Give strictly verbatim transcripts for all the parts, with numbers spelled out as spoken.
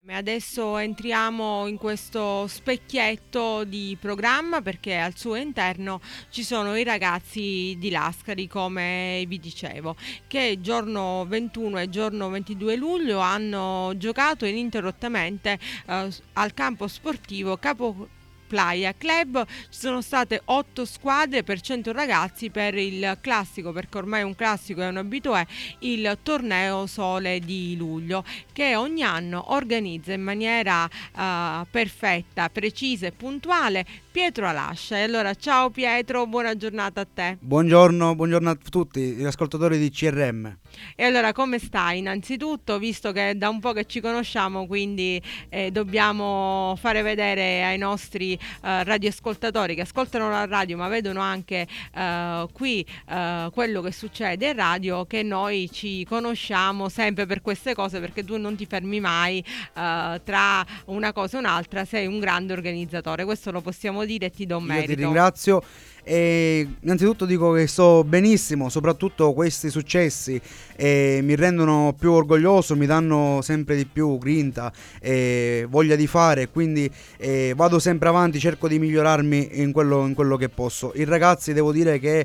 Adesso entriamo in questo specchietto di programma perché al suo interno ci sono i ragazzi di Lascari, come vi dicevo, che giorno ventuno e giorno ventidue luglio hanno giocato ininterrottamente eh, al campo sportivo Capo Playa Club. Ci sono state otto squadre per cento ragazzi per il classico, perché ormai è un classico, è un abitué, il torneo Sole di luglio, che ogni anno organizza in maniera uh, perfetta, precisa e puntuale Pietro Alascia. E allora ciao Pietro, buona giornata a te. Buongiorno, buongiorno a tutti gli ascoltatori di C R M. E allora come stai? Innanzitutto, visto che da un po' che ci conosciamo, quindi eh, dobbiamo fare vedere ai nostri eh, radioascoltatori che ascoltano la radio ma vedono anche eh, qui eh, quello che succede in radio, che noi ci conosciamo sempre per queste cose, perché tu non ti fermi mai eh, tra una cosa e un'altra, sei un grande organizzatore, questo lo possiamo dire e ti do merito. Io ti ringrazio. E innanzitutto dico che sto benissimo, soprattutto questi successi eh, mi rendono più orgoglioso, mi danno sempre di più grinta e voglia di fare, quindi eh, vado sempre avanti, cerco di migliorarmi in quello, in quello che posso. I ragazzi devo dire che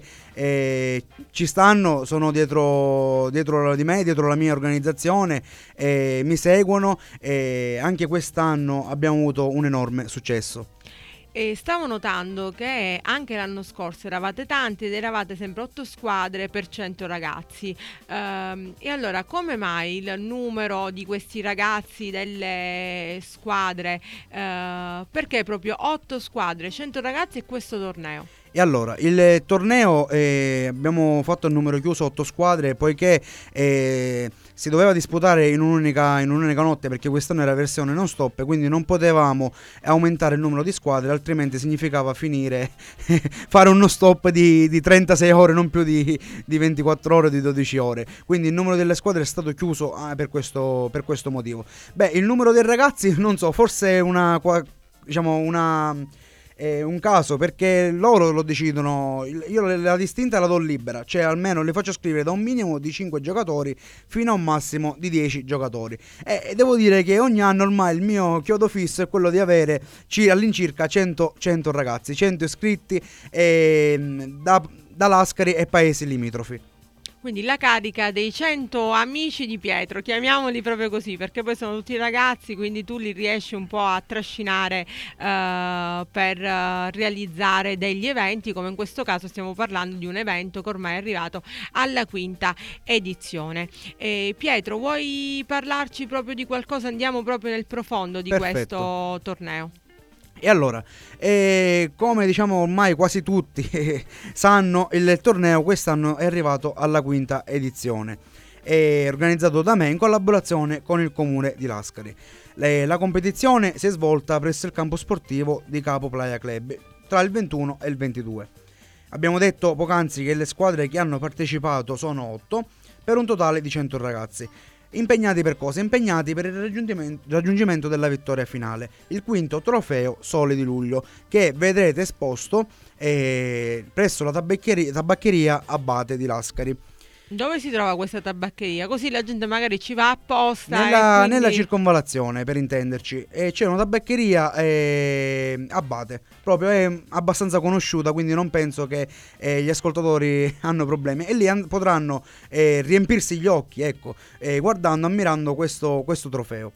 eh, ci stanno, sono dietro, dietro di me, dietro la mia organizzazione, eh, mi seguono e anche quest'anno abbiamo avuto un enorme successo. E stavo notando che anche l'anno scorso eravate tanti ed eravate sempre otto squadre per cento ragazzi. Ehm, e allora come mai il numero di questi ragazzi delle squadre? Eh, perché proprio otto squadre, cento ragazzi e questo torneo? E allora, il torneo eh, abbiamo fatto il numero chiuso otto squadre poiché eh, si doveva disputare in un'unica, in un'unica notte, perché quest'anno era versione non stop, quindi non potevamo aumentare il numero di squadre, altrimenti significava finire, fare uno stop di, di trentasei ore, non più di, di ventiquattro ore o di dodici ore. Quindi il numero delle squadre è stato chiuso ah, per, questo, per questo motivo. Beh, il numero dei ragazzi, non so, forse una, diciamo una... è un caso, perché loro lo decidono. Io la distinta la do libera, cioè almeno le faccio scrivere da un minimo di cinque giocatori fino a un massimo di dieci giocatori e devo dire che ogni anno ormai il mio chiodo fisso è quello di avere all'incirca cento, cento ragazzi, cento iscritti eh, da, da Lascari e paesi limitrofi. Quindi la carica dei cento amici di Pietro, chiamiamoli proprio così, perché poi sono tutti ragazzi, quindi tu li riesci un po' a trascinare uh, per uh, realizzare degli eventi, come in questo caso stiamo parlando di un evento che ormai è arrivato alla quinta edizione. E Pietro, vuoi parlarci proprio di qualcosa? Andiamo proprio nel profondo di Perfetto. Questo torneo. E allora, eh, come diciamo ormai quasi tutti eh, sanno, il torneo quest'anno è arrivato alla quinta edizione. È organizzato da me in collaborazione con il comune di Lascari. Le, la competizione si è svolta presso il campo sportivo di Capo Playa Club tra il ventuno e il ventidue. Abbiamo detto poc'anzi che le squadre che hanno partecipato sono otto, per un totale di cento ragazzi. Impegnati per cosa? Impegnati per il raggiungimento, raggiungimento della vittoria finale, il quinto trofeo Sole di luglio, che vedrete esposto eh, presso la tabaccheria, tabaccheria Abate di Lascari. Dove si trova questa tabaccheria? Così la gente magari ci va apposta. Nella, quindi... nella circonvalazione, per intenderci, e c'è una tabaccheria eh, Abate, proprio è abbastanza conosciuta, quindi non penso che eh, gli ascoltatori hanno problemi. E lì an- potranno eh, riempirsi gli occhi, ecco, eh, guardando, ammirando questo, questo trofeo.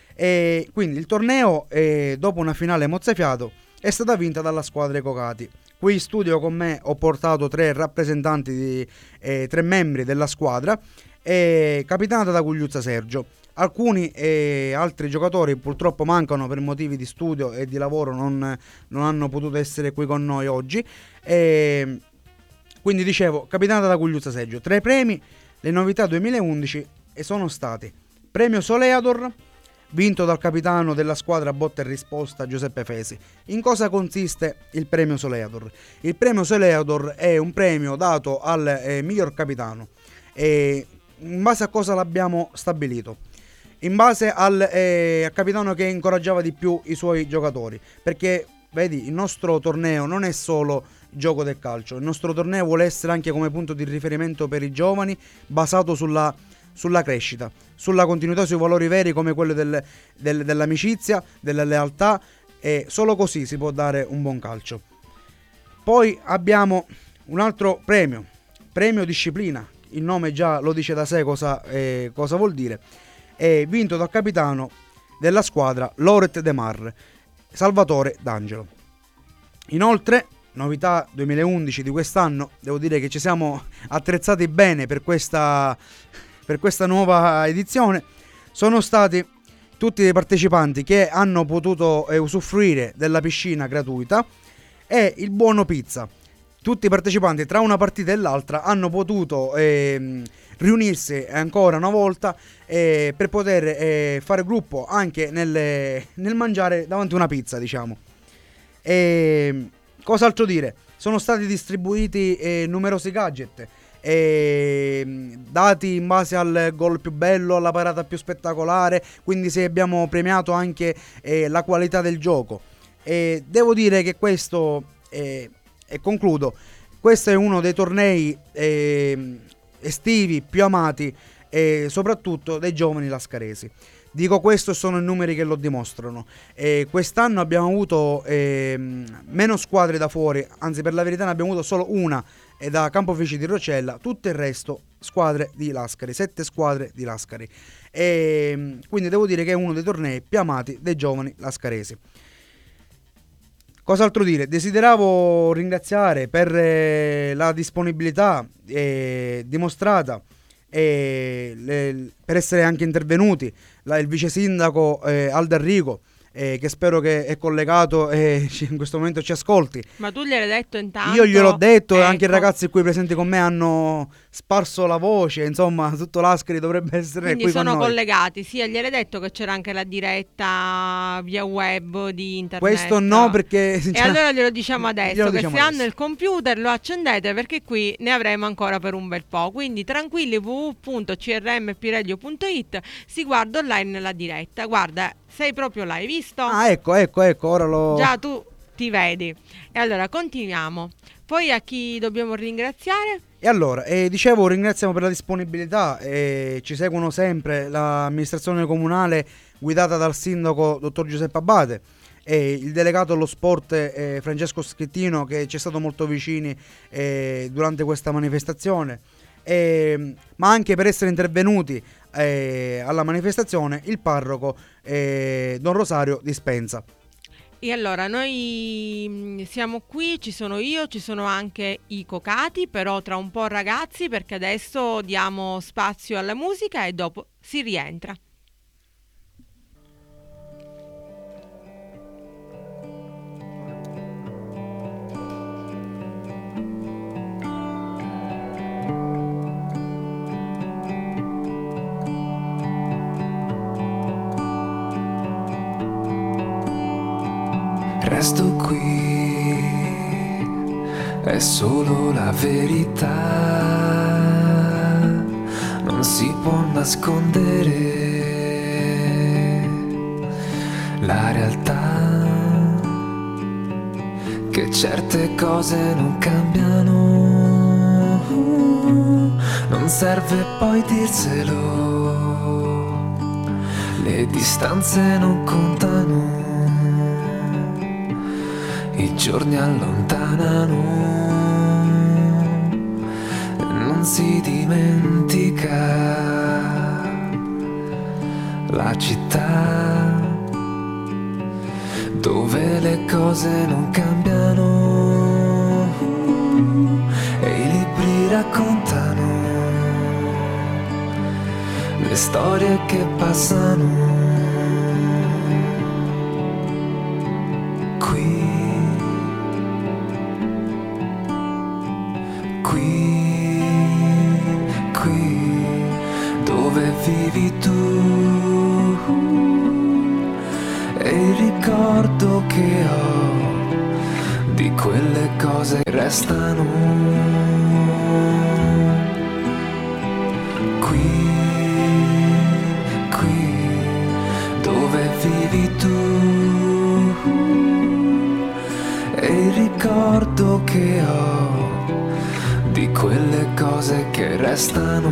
E quindi il torneo, eh, dopo una finale mozzafiato, è stata vinta dalla squadra Cocati. Qui in studio con me ho portato tre rappresentanti, di, eh, tre membri della squadra, eh, capitanata da Gugliuzza Sergio. Alcuni eh, altri giocatori purtroppo mancano per motivi di studio e di lavoro, non, non hanno potuto essere qui con noi oggi. Eh, quindi dicevo, capitanata da Gugliuzza Sergio. Tre premi, le novità duemilaundici e sono stati premio Soleador, vinto dal capitano della squadra botta e risposta Giuseppe Fesi. In cosa consiste il premio Soleador? Il premio Soleador è un premio dato al eh, miglior capitano. E in base a cosa l'abbiamo stabilito? In base al eh, capitano che incoraggiava di più i suoi giocatori, perché vedi, il nostro torneo non è solo gioco del calcio, il nostro torneo vuole essere anche come punto di riferimento per i giovani, basato sulla sulla crescita, sulla continuità, sui valori veri come quello del, del, dell'amicizia, della lealtà, e solo così si può dare un buon calcio. Poi abbiamo un altro premio, premio disciplina, il nome già lo dice da sé cosa, eh, cosa vuol dire, è vinto dal capitano della squadra Loret De Mar, Salvatore D'Angelo. Inoltre, novità duemilaundici di quest'anno, devo dire che ci siamo attrezzati bene per questa, per questa nuova edizione, sono stati tutti i partecipanti che hanno potuto eh, usufruire della piscina gratuita e il buono pizza. Tutti i partecipanti tra una partita e l'altra hanno potuto eh, riunirsi ancora una volta eh, per poter eh, fare gruppo anche nel, nel mangiare davanti a una pizza, diciamo. E cos'altro dire? Sono stati distribuiti eh, numerosi gadget eh, dati in base al gol più bello, alla parata più spettacolare, quindi se abbiamo premiato anche eh, la qualità del gioco. E devo dire che questo eh, e concludo, questo è uno dei tornei eh, estivi più amati e soprattutto dai giovani lascaresi. Dico questo, sono i numeri che lo dimostrano. E quest'anno abbiamo avuto eh, meno squadre da fuori, anzi per la verità ne abbiamo avuto solo una, e da Campo Felice di Rocella, tutto il resto squadre di Lascari, sette squadre di Lascari. E quindi devo dire che è uno dei tornei più amati dei giovani lascaresi. Cos'altro dire? Desideravo ringraziare per eh, la disponibilità eh, dimostrata e le, per essere anche intervenuti la, il vice sindaco eh, Aldo Enrico, eh, che spero che è collegato e in questo momento ci ascolti. Ma tu gliel'hai detto intanto? Io gliel'ho detto, ecco. E anche i ragazzi qui presenti con me hanno sparso la voce, insomma tutto Lascari dovrebbe essere quindi qui con sono noi. collegati, sì, gliel'hai detto che c'era anche la diretta via web di internet? Questo no, perché e allora glielo diciamo adesso, glielo che diciamo se adesso. hanno il computer lo accendete, perché qui ne avremo ancora per un bel po', quindi tranquilli, w w w punto c r m p radio punto i t, si guarda online la diretta. Guarda, sei proprio là, hai visto? Ah, ecco, ecco, ecco, ora lo... Già tu ti vedi. E allora continuiamo. Poi a chi dobbiamo ringraziare? E allora, eh, dicevo, ringraziamo per la disponibilità, eh, ci seguono sempre l'amministrazione comunale guidata dal sindaco dottor Giuseppe Abate e il delegato allo sport eh, Francesco Schettino, che ci è stato molto vicini eh, durante questa manifestazione, eh, ma anche per essere intervenuti eh, alla manifestazione il parroco eh, Don Rosario Dispenza. E allora noi siamo qui, ci sono io, ci sono anche i cocati, però tra un po' ragazzi, perché adesso diamo spazio alla musica e dopo si rientra. Resto qui, è solo la verità, non si può nascondere la realtà, che certe cose non cambiano, non serve poi dirselo, le distanze non contano, i giorni allontanano, non si dimentica la città dove le cose non cambiano e i libri raccontano le storie che passano. Vivi tu e il ricordo che ho di quelle cose che restano qui, qui dove vivi tu e il ricordo che ho di quelle cose che restano,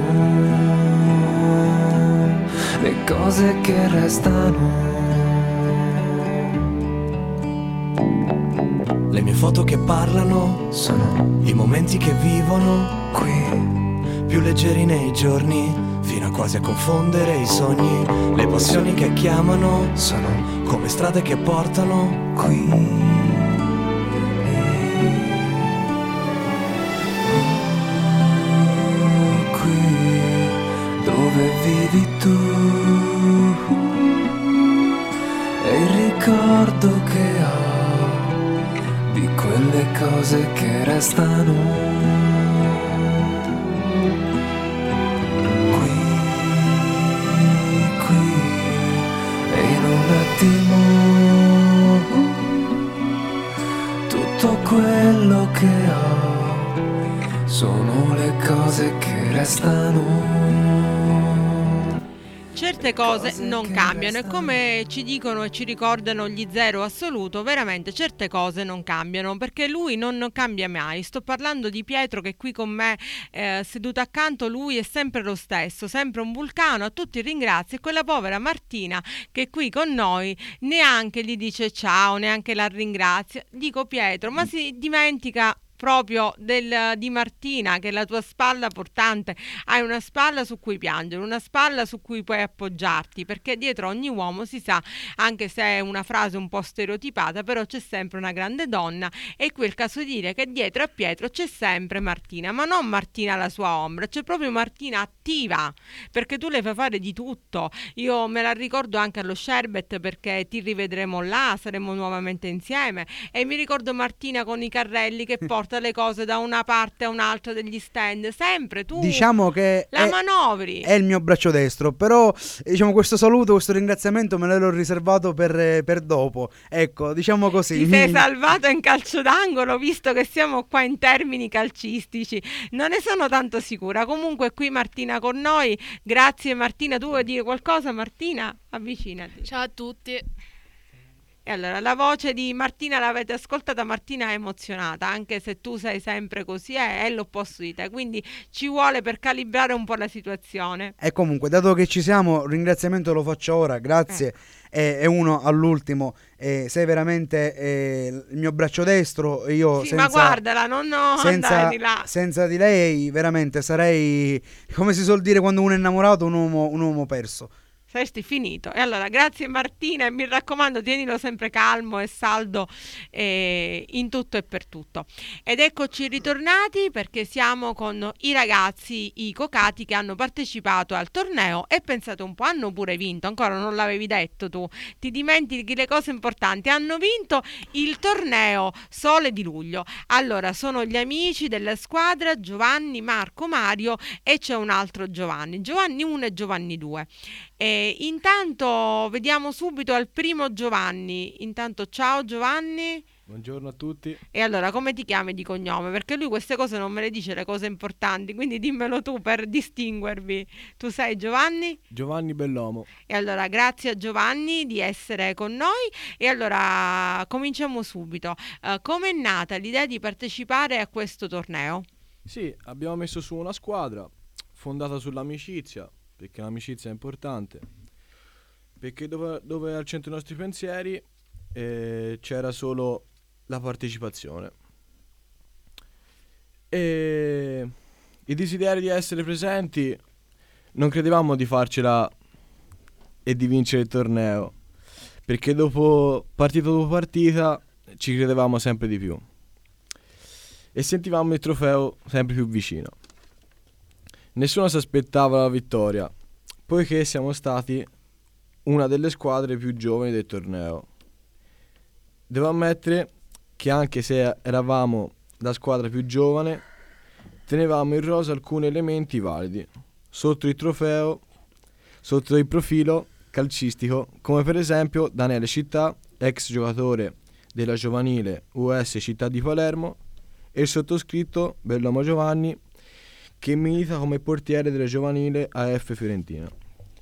le cose che restano. Le mie foto che parlano Sono i momenti che vivono qui, più leggeri nei giorni, fino a quasi a confondere i sogni. Le passioni che chiamano sono come strade che portano qui. Dove vivi tu e il ricordo che ho di quelle cose che restano qui, qui e in un attimo tutto quello che ho sono le cose che restano. Certe cose non cambiano e come ci dicono e ci ricordano gli Zero Assoluto, veramente certe cose non cambiano perché lui non, non cambia mai. Sto parlando di Pietro che è qui con me eh, seduto accanto, lui è sempre lo stesso, sempre un vulcano, a tutti ringrazio, e quella povera Martina che è qui con noi neanche gli dice ciao, neanche la ringrazia. Dico Pietro, ma si dimentica proprio del, di Martina, che è la tua spalla portante. Hai una spalla su cui piangere, una spalla su cui puoi appoggiarti, perché dietro ogni uomo, si sa, anche se è una frase un po' stereotipata, però c'è sempre una grande donna, e qui è il caso di dire che dietro a Pietro c'è sempre Martina, ma non Martina la sua ombra, c'è proprio Martina attiva, perché tu le fai fare di tutto. Io me la ricordo anche allo Sherbet, perché ti rivedremo là, saremo nuovamente insieme, e mi ricordo Martina con i carrelli che porta le cose da una parte a un'altra degli stand, sempre tu Diciamo che la è, manovri. è il mio braccio destro, però diciamo questo saluto, questo ringraziamento me l'ero riservato per, per dopo. Ecco, diciamo così. Ti sei salvato in calcio d'angolo, visto che siamo qua in termini calcistici. Non ne sono tanto sicura. Comunque qui Martina con noi. Grazie Martina. Tu vuoi dire qualcosa, Martina? Avvicinati. Ciao a tutti. E allora, la voce di Martina l'avete ascoltata, Martina è emozionata, anche se tu sei sempre così, è, è l'opposto di te, quindi ci vuole per calibrare un po' la situazione. E comunque, dato che ci siamo, il ringraziamento lo faccio ora, grazie. Eh. E uno all'ultimo, eh, sei veramente eh, il mio braccio destro. Io Sì, senza, ma guardala, non no, senza, andare di là. senza di lei veramente sarei, come si suol dire quando uno è innamorato, un uomo, un uomo perso. Saresti finito. E allora grazie Martina, e mi raccomando tienilo sempre calmo e saldo eh, in tutto e per tutto. Ed eccoci ritornati, perché siamo con i ragazzi, i cocati, che hanno partecipato al torneo e pensate un po', hanno pure vinto. Ancora non l'avevi detto tu, ti dimentichi le cose importanti. Hanno vinto il torneo Sole di Luglio. Allora sono gli amici della squadra Giovanni, Marco, Mario, e c'è un altro Giovanni, Giovanni uno e Giovanni due. E intanto vediamo subito al primo Giovanni. Intanto ciao Giovanni. Buongiorno a tutti. E allora come ti chiami di cognome? Perché lui queste cose non me le dice, le cose importanti, quindi dimmelo tu per distinguervi. Tu sei Giovanni? Giovanni Bellomo. E allora grazie a Giovanni di essere con noi. E allora cominciamo subito. Uh, come è nata l'idea di partecipare a questo torneo? Sì, abbiamo messo su una squadra fondata sull'amicizia, perché l'amicizia è importante, perché dove, dove al centro dei nostri pensieri eh, c'era solo la partecipazione e il desiderio di essere presenti. Non credevamo di farcela e di vincere il torneo, perché dopo partita dopo partita ci credevamo sempre di più e sentivamo il trofeo sempre più vicino. Nessuno si aspettava la vittoria, poiché siamo stati una delle squadre più giovani del torneo. Devo ammettere che anche se eravamo la squadra più giovane, tenevamo in rosa alcuni elementi validi sotto il trofeo, sotto il profilo calcistico, come per esempio Daniele Città, ex giocatore della giovanile U S Città di Palermo, e il sottoscritto Bellomo Giovanni, che milita come portiere della giovanile A F Fiorentina.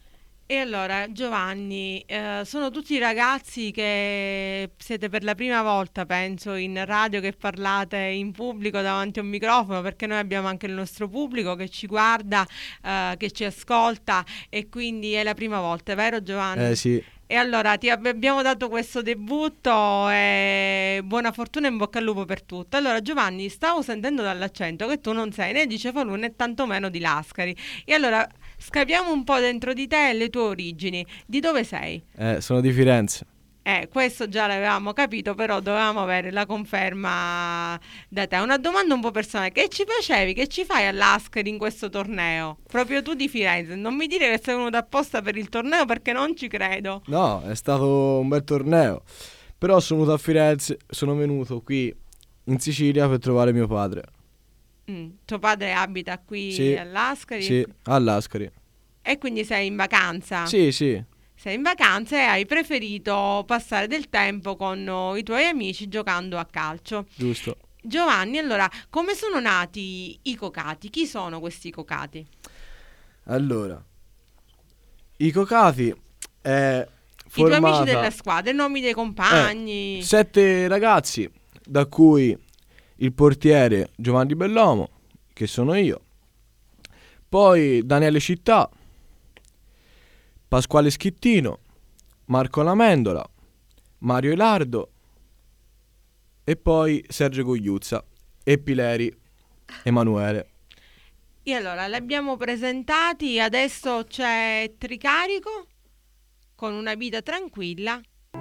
E allora, Giovanni, eh, sono tutti ragazzi che siete per la prima volta, penso, in radio, che parlate in pubblico davanti a un microfono, perché noi abbiamo anche il nostro pubblico che ci guarda, eh, che ci ascolta, e quindi è la prima volta, vero Giovanni? Eh sì. E allora ti ab- abbiamo dato questo debutto e buona fortuna e in bocca al lupo per tutto. Allora Giovanni, stavo sentendo dall'accento che tu non sei né di Cefalù né tantomeno di Lascari. E allora scapiamo un po' dentro di te e le tue origini. Di dove sei? Eh, sono di Firenze. Eh, questo già l'avevamo capito, però dovevamo avere la conferma da te. Una domanda un po' personale: che ci facevi, che ci fai all'Ascari in questo torneo? Proprio tu di Firenze, non mi dire che sei venuto apposta per il torneo, perché non ci credo. No, è stato un bel torneo. Però sono venuto a Firenze, sono venuto qui in Sicilia per trovare mio padre. Mm, tuo padre abita qui Sì, all'Ascari? Sì, all'Ascari. E quindi sei in vacanza? Sì, sì. Sei in vacanza e hai preferito passare del tempo con oh, i tuoi amici giocando a calcio. Giusto. Giovanni, allora, come sono nati i Cocati? Chi sono questi Cocati? Allora, i Cocati è I tuoi formata... amici della squadra, i nomi dei compagni. Eh, sette ragazzi, da cui il portiere Giovanni Bellomo, che sono io, poi Daniele Città, Pasquale Schittino, Marco Lamendola, Mario Elardo e poi Sergio Gugliuzza e Pileri Emanuele. E allora, li abbiamo presentati, adesso c'è Tricarico con Una vita tranquilla.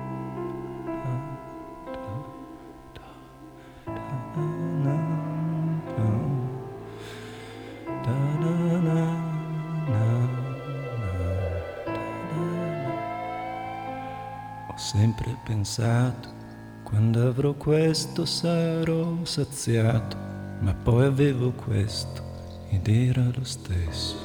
Ho sempre pensato, quando avrò questo sarò saziato, ma poi avevo questo ed era lo stesso.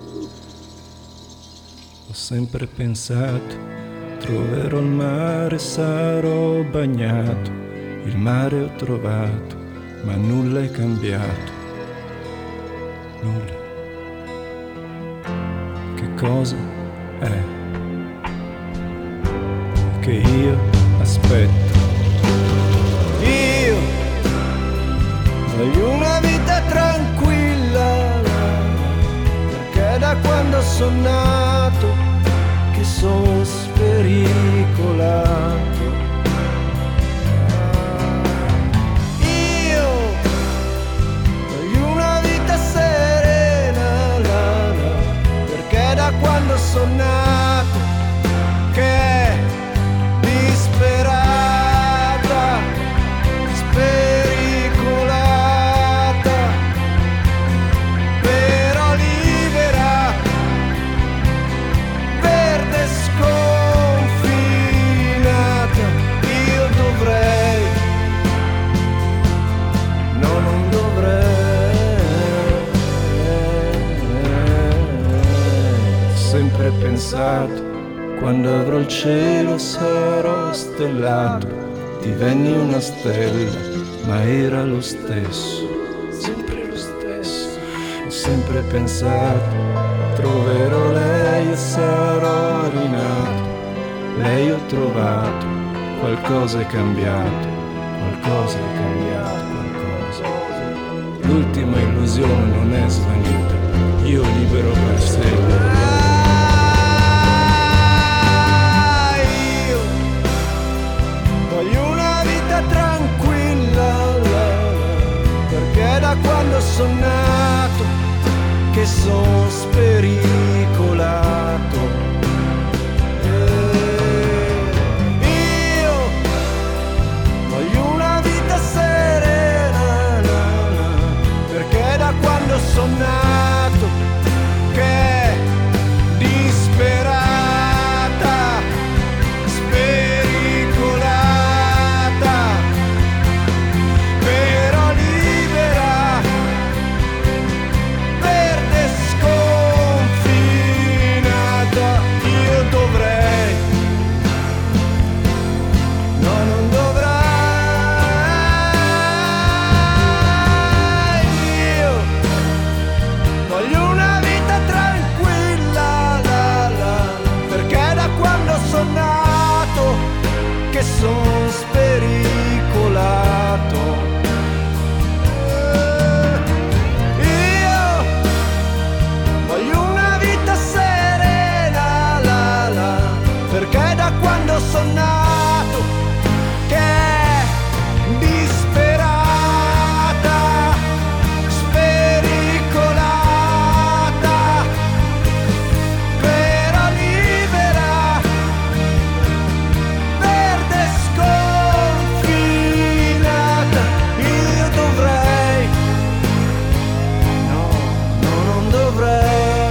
Ho sempre pensato, troverò il mare, sarò bagnato, il mare ho trovato, ma nulla è cambiato, nulla. Che cosa è? Che io aspetto. Io voglio una vita tranquilla, perché da quando sono nato che sono spericolato. Io voglio una vita serena, la, la, perché da quando sono nato che disperata, spericolata, però libera, verde sconfinata. Io dovrei, no, non dovrei. Ho sempre pensato, quando avrò il cielo sarò stellato, divenni una stella, ma era lo stesso, sempre lo stesso. Ho sempre pensato, troverò lei e sarò rinato, lei ho trovato, qualcosa è cambiato, qualcosa è cambiato, qualcosa. L'ultima illusione non è svanita, io libero per sempre. Tranquilla, perché da quando sono nato che sono spericolato. E io voglio una vita serena, na, na, perché da quando sono nato che disperata, spericolata. Sconfinata, che son spericolato. Perché da quando sono nato che è disperata, spericolata, però libera, verde sconfinata. Io dovrei, no, no, non dovrei.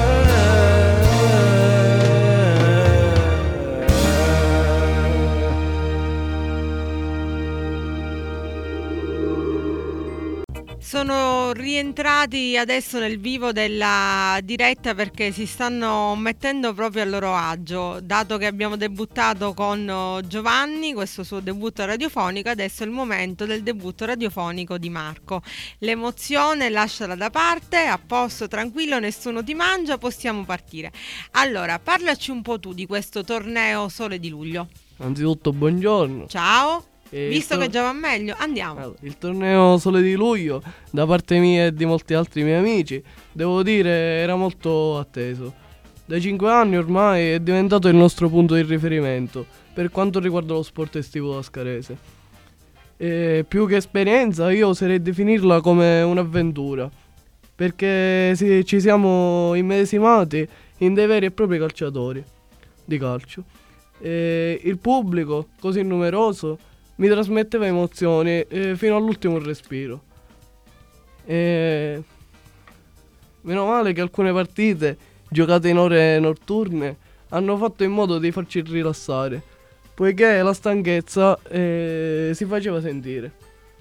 Sono rientrati adesso nel vivo della diretta perché si stanno mettendo proprio a loro agio, dato che abbiamo debuttato con Giovanni, questo suo debutto radiofonico. Adesso è il momento del debutto radiofonico di Marco. L'emozione lasciala da parte, a posto, tranquillo, nessuno ti mangia, possiamo partire. Allora, parlaci un po' tu di questo torneo Sole di Luglio. Anzitutto buongiorno. Ciao. E Visto tor- che già va meglio, andiamo. Allora, il torneo Sole di Luglio, da parte mia e di molti altri miei amici, devo dire era molto atteso. Da cinque anni ormai è diventato il nostro punto di riferimento per quanto riguarda lo sport estivo lascarese. E più che esperienza io oserei definirla come un'avventura, perché sì, ci siamo immedesimati in dei veri e propri calciatori di calcio. E il pubblico, così numeroso, mi trasmetteva emozioni eh, fino all'ultimo respiro. E meno male che alcune partite giocate in ore notturne hanno fatto in modo di farci rilassare, poiché la stanchezza eh, si faceva sentire.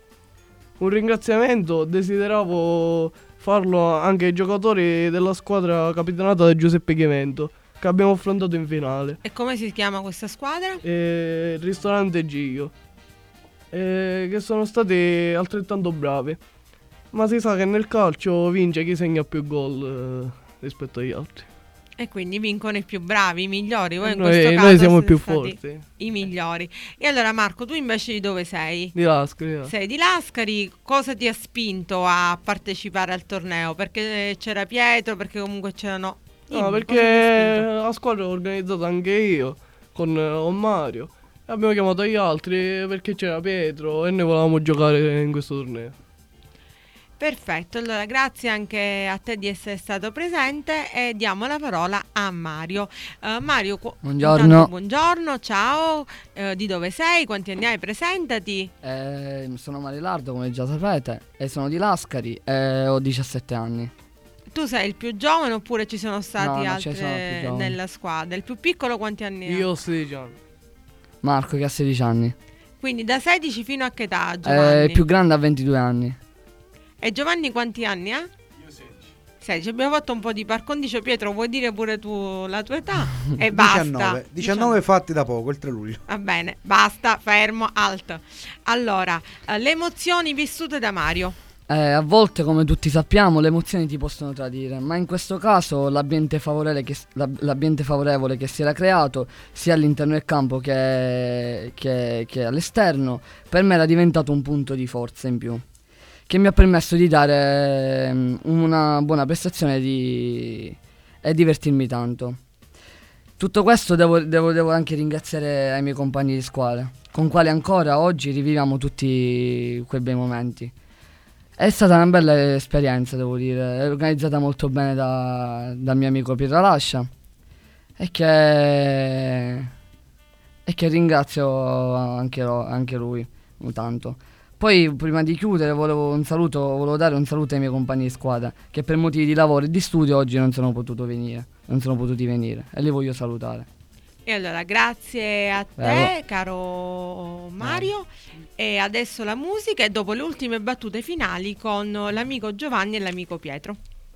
Un ringraziamento desideravo farlo anche ai giocatori della squadra capitanata da Giuseppe Chimento, che abbiamo affrontato in finale. E come si chiama questa squadra? Eh, il ristorante Gio. Eh, che sono stati altrettanto bravi, ma si sa che nel calcio vince chi segna più gol eh, rispetto agli altri. E quindi vincono i più bravi, i migliori. Voi in Noi, questo caso noi siamo i siete più stati forti. I migliori. E allora Marco, tu invece di dove sei? Di Lascari. eh. Sei di Lascari. Cosa ti ha spinto a partecipare al torneo? Perché c'era Pietro, perché comunque c'erano... No, Dimmi, perché cosa ti ha spinto? la squadra l'ho organizzata anche io con, eh, con Mario. E abbiamo chiamato gli altri perché c'era Pietro e noi volevamo giocare in questo torneo. Perfetto, allora grazie anche a te di essere stato presente e diamo la parola a Mario. Uh, Mario, qu- Buongiorno. intanto buongiorno, ciao, uh, di dove sei, quanti anni hai, presentati. Eh, sono Marilardo, come già sapete, e sono di Lascari e ho diciassette anni. Tu sei il più giovane oppure ci sono stati No, no, ci sono più altri giovani. nella squadra? Il più piccolo quanti anni ha? Io ho sedici anni. Marco che ha sedici anni. Quindi da sedici fino a che età Eh, Giovanni? il più grande ha ventidue anni. E Giovanni quanti anni ha? Io sedici. sedici, abbiamo fatto un po' di par condicio. Pietro, vuoi dire pure tu la tua età? E basta. diciannove, diciannove fatti da poco, il tre luglio. Va bene, basta, fermo, alto. Allora, eh, le emozioni vissute da Mario. Eh, a volte, come tutti sappiamo, le emozioni ti possono tradire, ma in questo caso l'ambiente favorevole che, l'ambiente favorevole che si era creato, sia all'interno del campo che, che, che all'esterno, per me era diventato un punto di forza in più, che mi ha permesso di dare um, una buona prestazione di... e divertirmi tanto. Tutto questo devo, devo, devo anche ringraziare ai miei compagni di squadra, con quali ancora oggi riviviamo tutti quei bei momenti. È stata una bella esperienza, devo dire, è organizzata molto bene da, dal mio amico Pietro Lascia e che, e che ringrazio anche, anche lui tanto. Poi prima di chiudere volevo, un saluto, volevo dare un saluto ai miei compagni di squadra che per motivi di lavoro e di studio oggi non sono potuto venire, non sono potuti venire e li voglio salutare. E allora, grazie a te, Prego. caro Mario. E adesso la musica e dopo le ultime battute finali con l'amico Giovanni e l'amico Pietro.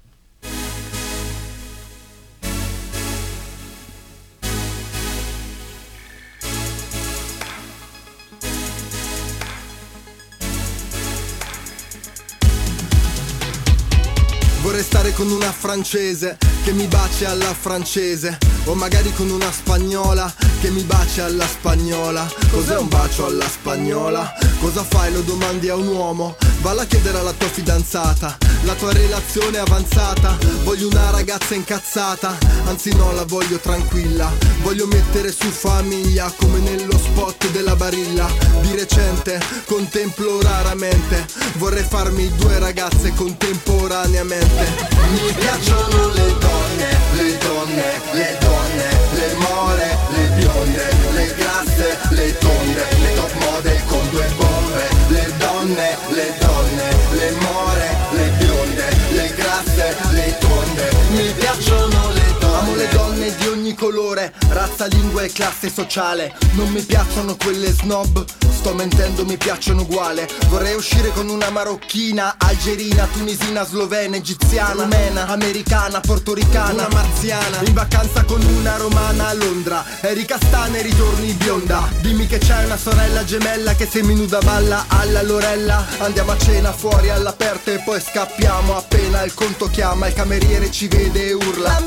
Vorrei stare con una francese che mi bacia alla francese, o magari con una spagnola che mi baci alla spagnola. Cos'è un bacio alla spagnola? Cosa fai? Lo domandi a un uomo? Valla a chiedere alla tua fidanzata. La tua relazione è avanzata. Voglio una ragazza incazzata, anzi no, la voglio tranquilla. Voglio mettere su famiglia come nello spot della Barilla. Di recente contemplo raramente, vorrei farmi due ragazze contemporaneamente. Mi piacciono le donne, le donne, le donne, le more, le bionde, le grasse, le tonde, le top model con due bombe. Le donne, le donne, le more, le bionde, le grasse, le tonde. Mi piacciono le donne. Amo le donne di ogni colore, razza, lingua e classe sociale. Non mi piacciono quelle snob, sto mentendo, mi piacciono uguale. Vorrei uscire con una marocchina, algerina, tunisina, slovena, egiziana, rumena, americana, portoricana, una marziana. In vacanza con una romana a Londra, eri castana e ritorni bionda. Dimmi che c'hai una sorella gemella che seminuda balla alla Lorella. Andiamo a cena fuori all'aperto e poi scappiamo appena il conto chiama. Il cameriere ci vede e urla: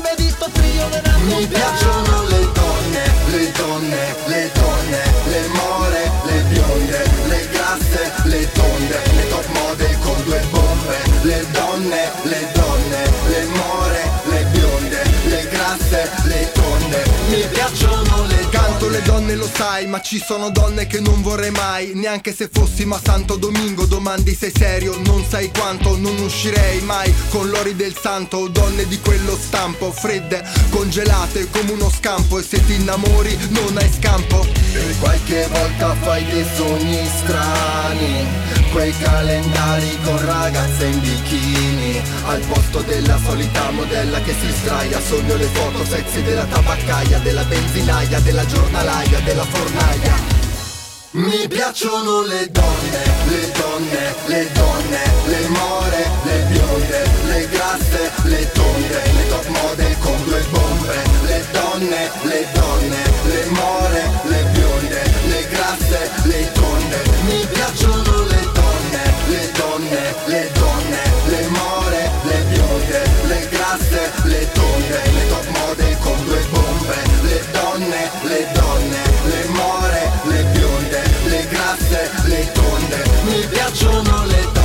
mi piacciono le donne, le donne, le donne, le more, le bionde, le grasse, le tonde, le top model con due bombe. Le donne, le donne, le more, le bionde, le grasse, le tonde. Mi piacciono le donne. Canto le donne, lo sai, ma ci sono donne che non vorrei mai. Neanche se fossi ma Santo Domingo. Domandi sei serio, non sai quanto. Non uscirei mai con l'ori del santo. Donne di quello stampo, fredde, congelate come uno scampo. E se ti innamori non hai scampo. E qualche volta fai dei sogni strani, quei calendari con ragazze in bikini, al posto della solita modella che si sdraia. Sogno le foto sexy della tabaccaia, della benzinaia, della giornalaia, della fornaia. Mi piacciono le donne, le donne, le donne, le more, le bionde, le grasse, le tonde, le top model con due bombe. Le donne, le donne, le more, le bionde, le grasse, le tonde. Mi piacciono le donne, le donne, le donne, le more, le bionde, le grasse, le tonde, le top model con due bombe. Le donne, le donne, le more, le bionde, le grasse, le tonde. Mi piacciono le donne.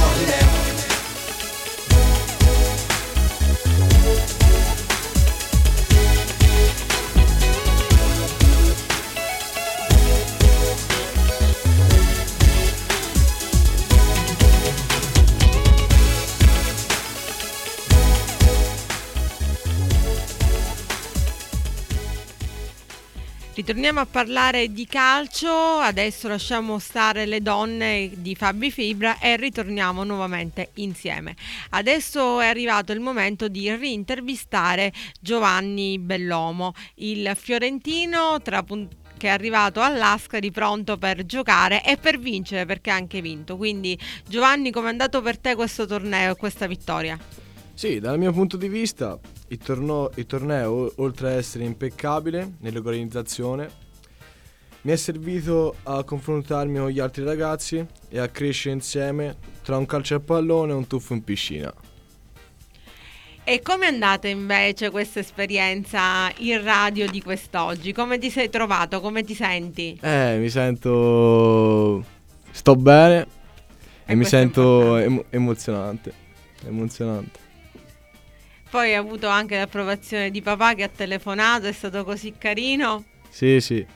Ritorniamo a parlare di calcio, adesso lasciamo stare le donne di Fabi Fibra e ritorniamo nuovamente insieme. Adesso è arrivato il momento di rintervistare Giovanni Bellomo, il fiorentino tra che è arrivato all'Ascari pronto per giocare e per vincere, perché ha anche vinto. Quindi Giovanni, com'è andato per te questo torneo e questa vittoria? Sì, dal mio punto di vista il, torno, il torneo, oltre ad essere impeccabile nell'organizzazione, mi è servito a confrontarmi con gli altri ragazzi e a crescere insieme tra un calcio a pallone e un tuffo in piscina. E come è andata invece questa esperienza in radio di quest'oggi? Come ti sei trovato? Come ti senti? Eh, mi sento... sto bene e, e mi sento em- emozionante, emozionante. Poi hai avuto anche l'approvazione di papà che ha telefonato, è stato così carino. Sì, sì.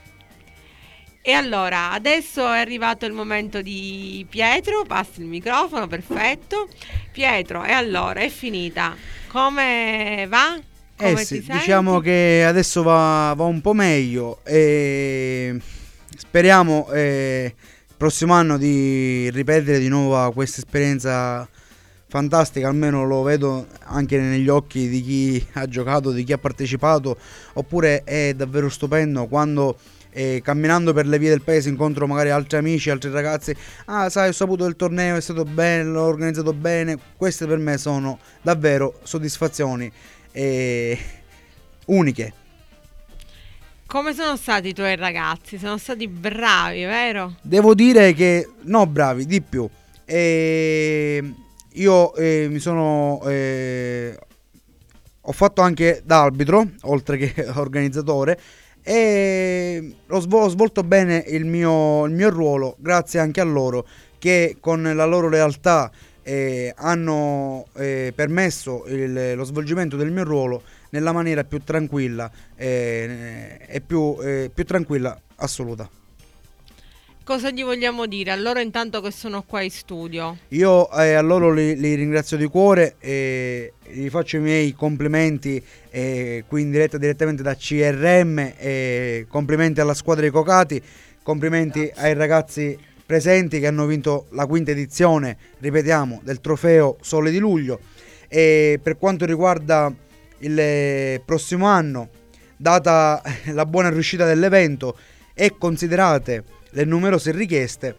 E allora, adesso è arrivato il momento di Pietro, passi il microfono, perfetto. Pietro, e allora, è finita. Come va? Come eh ti sì, senti? diciamo che adesso va, va un po' meglio e speriamo eh, il prossimo anno di ripetere di nuovo questa esperienza fantastica, almeno lo vedo anche negli occhi di chi ha giocato, di chi ha partecipato, oppure è davvero stupendo quando eh, camminando per le vie del paese incontro magari altri amici, altri ragazzi, ah sai ho saputo del torneo, è stato bello, l'ho organizzato bene. Queste per me sono davvero soddisfazioni eh, uniche. Come sono stati i tuoi ragazzi? Sono stati bravi, vero? Devo dire che no, bravi, di più. E io eh, mi sono eh, ho fatto anche da arbitro oltre che organizzatore e ho, svol- ho svolto bene il mio, il mio ruolo, grazie anche a loro che con la loro lealtà eh, hanno eh, permesso il, lo svolgimento del mio ruolo nella maniera più tranquilla eh, e più, eh, più tranquilla assoluta. Cosa gli vogliamo dire a loro intanto che sono qua in studio? Io eh, a loro li, li ringrazio di cuore e gli faccio i miei complimenti eh, qui in diretta direttamente da C R M, e complimenti alla squadra dei Cocati, complimenti Grazie. ai ragazzi presenti che hanno vinto la quinta edizione, ripetiamo, del trofeo Sole di Luglio. E per quanto riguarda il prossimo anno, data la buona riuscita dell'evento e considerate le numerose richieste,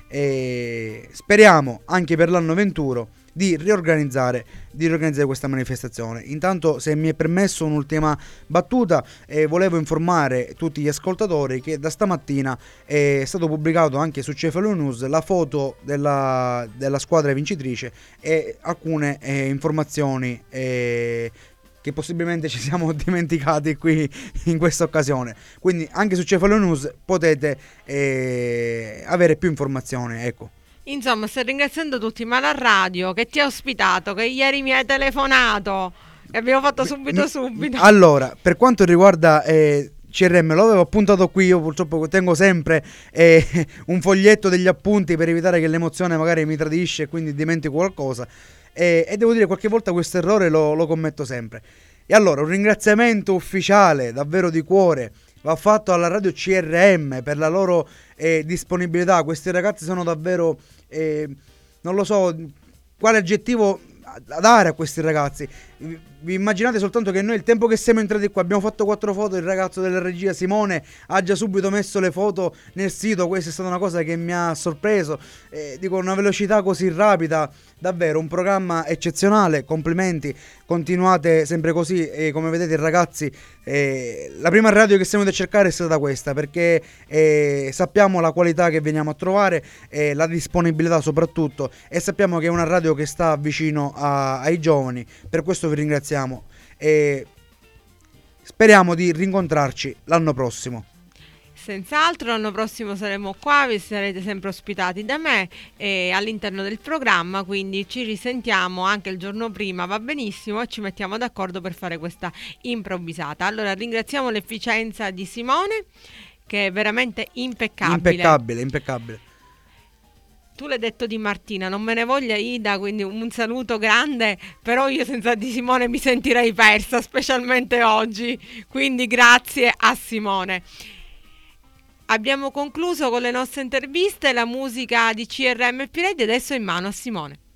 e speriamo anche per l'anno venturo di riorganizzare, di riorganizzare questa manifestazione. Intanto, se mi è permesso un'ultima battuta, eh, volevo informare tutti gli ascoltatori che da stamattina è stato pubblicato anche su Cefalo News la foto della, della squadra vincitrice e alcune eh, informazioni eh, che possibilmente ci siamo dimenticati qui in questa occasione. Quindi anche su Cefalo News potete eh, avere più informazioni, ecco. Insomma, sto ringraziando tutti, ma la radio che ti ha ospitato, che ieri mi hai telefonato e abbiamo fatto subito subito. Allora, per quanto riguarda eh, C R M, lo avevo appuntato qui, io purtroppo tengo sempre eh, un foglietto degli appunti per evitare che l'emozione magari mi tradisce e quindi dimentico qualcosa. E, e devo dire, qualche volta questo errore lo, lo commetto sempre. E allora un ringraziamento ufficiale davvero di cuore va fatto alla radio C R M per la loro eh, disponibilità. Questi ragazzi sono davvero eh, non lo so quale aggettivo dare a questi ragazzi. Vi immaginate soltanto che noi, il tempo che siamo entrati qua, abbiamo fatto quattro foto, il ragazzo della regia Simone ha già subito messo le foto nel sito. Questa è stata una cosa che mi ha sorpreso, eh, dico, una velocità così rapida, davvero un programma eccezionale, complimenti, continuate sempre così. E come vedete ragazzi, eh, la prima radio che siamo venuti a cercare è stata questa, perché eh, sappiamo la qualità che veniamo a trovare, eh, la disponibilità soprattutto, e sappiamo che è una radio che sta vicino a, ai giovani. Per questo vi ringraziamo e speriamo di rincontrarci l'anno prossimo. Senz'altro l'anno prossimo saremo qua, vi sarete sempre ospitati da me e all'interno del programma, quindi ci risentiamo anche il giorno prima, va benissimo, e ci mettiamo d'accordo per fare questa improvvisata. Allora ringraziamo l'efficienza di Simone, che è veramente impeccabile. Impeccabile, impeccabile. Tu l'hai detto di Martina, non me ne voglia Ida, quindi un saluto grande, però io senza di Simone mi sentirei persa, specialmente oggi, quindi grazie a Simone. Abbiamo concluso con le nostre interviste, la musica di C R M P Radio, adesso è in mano a Simone.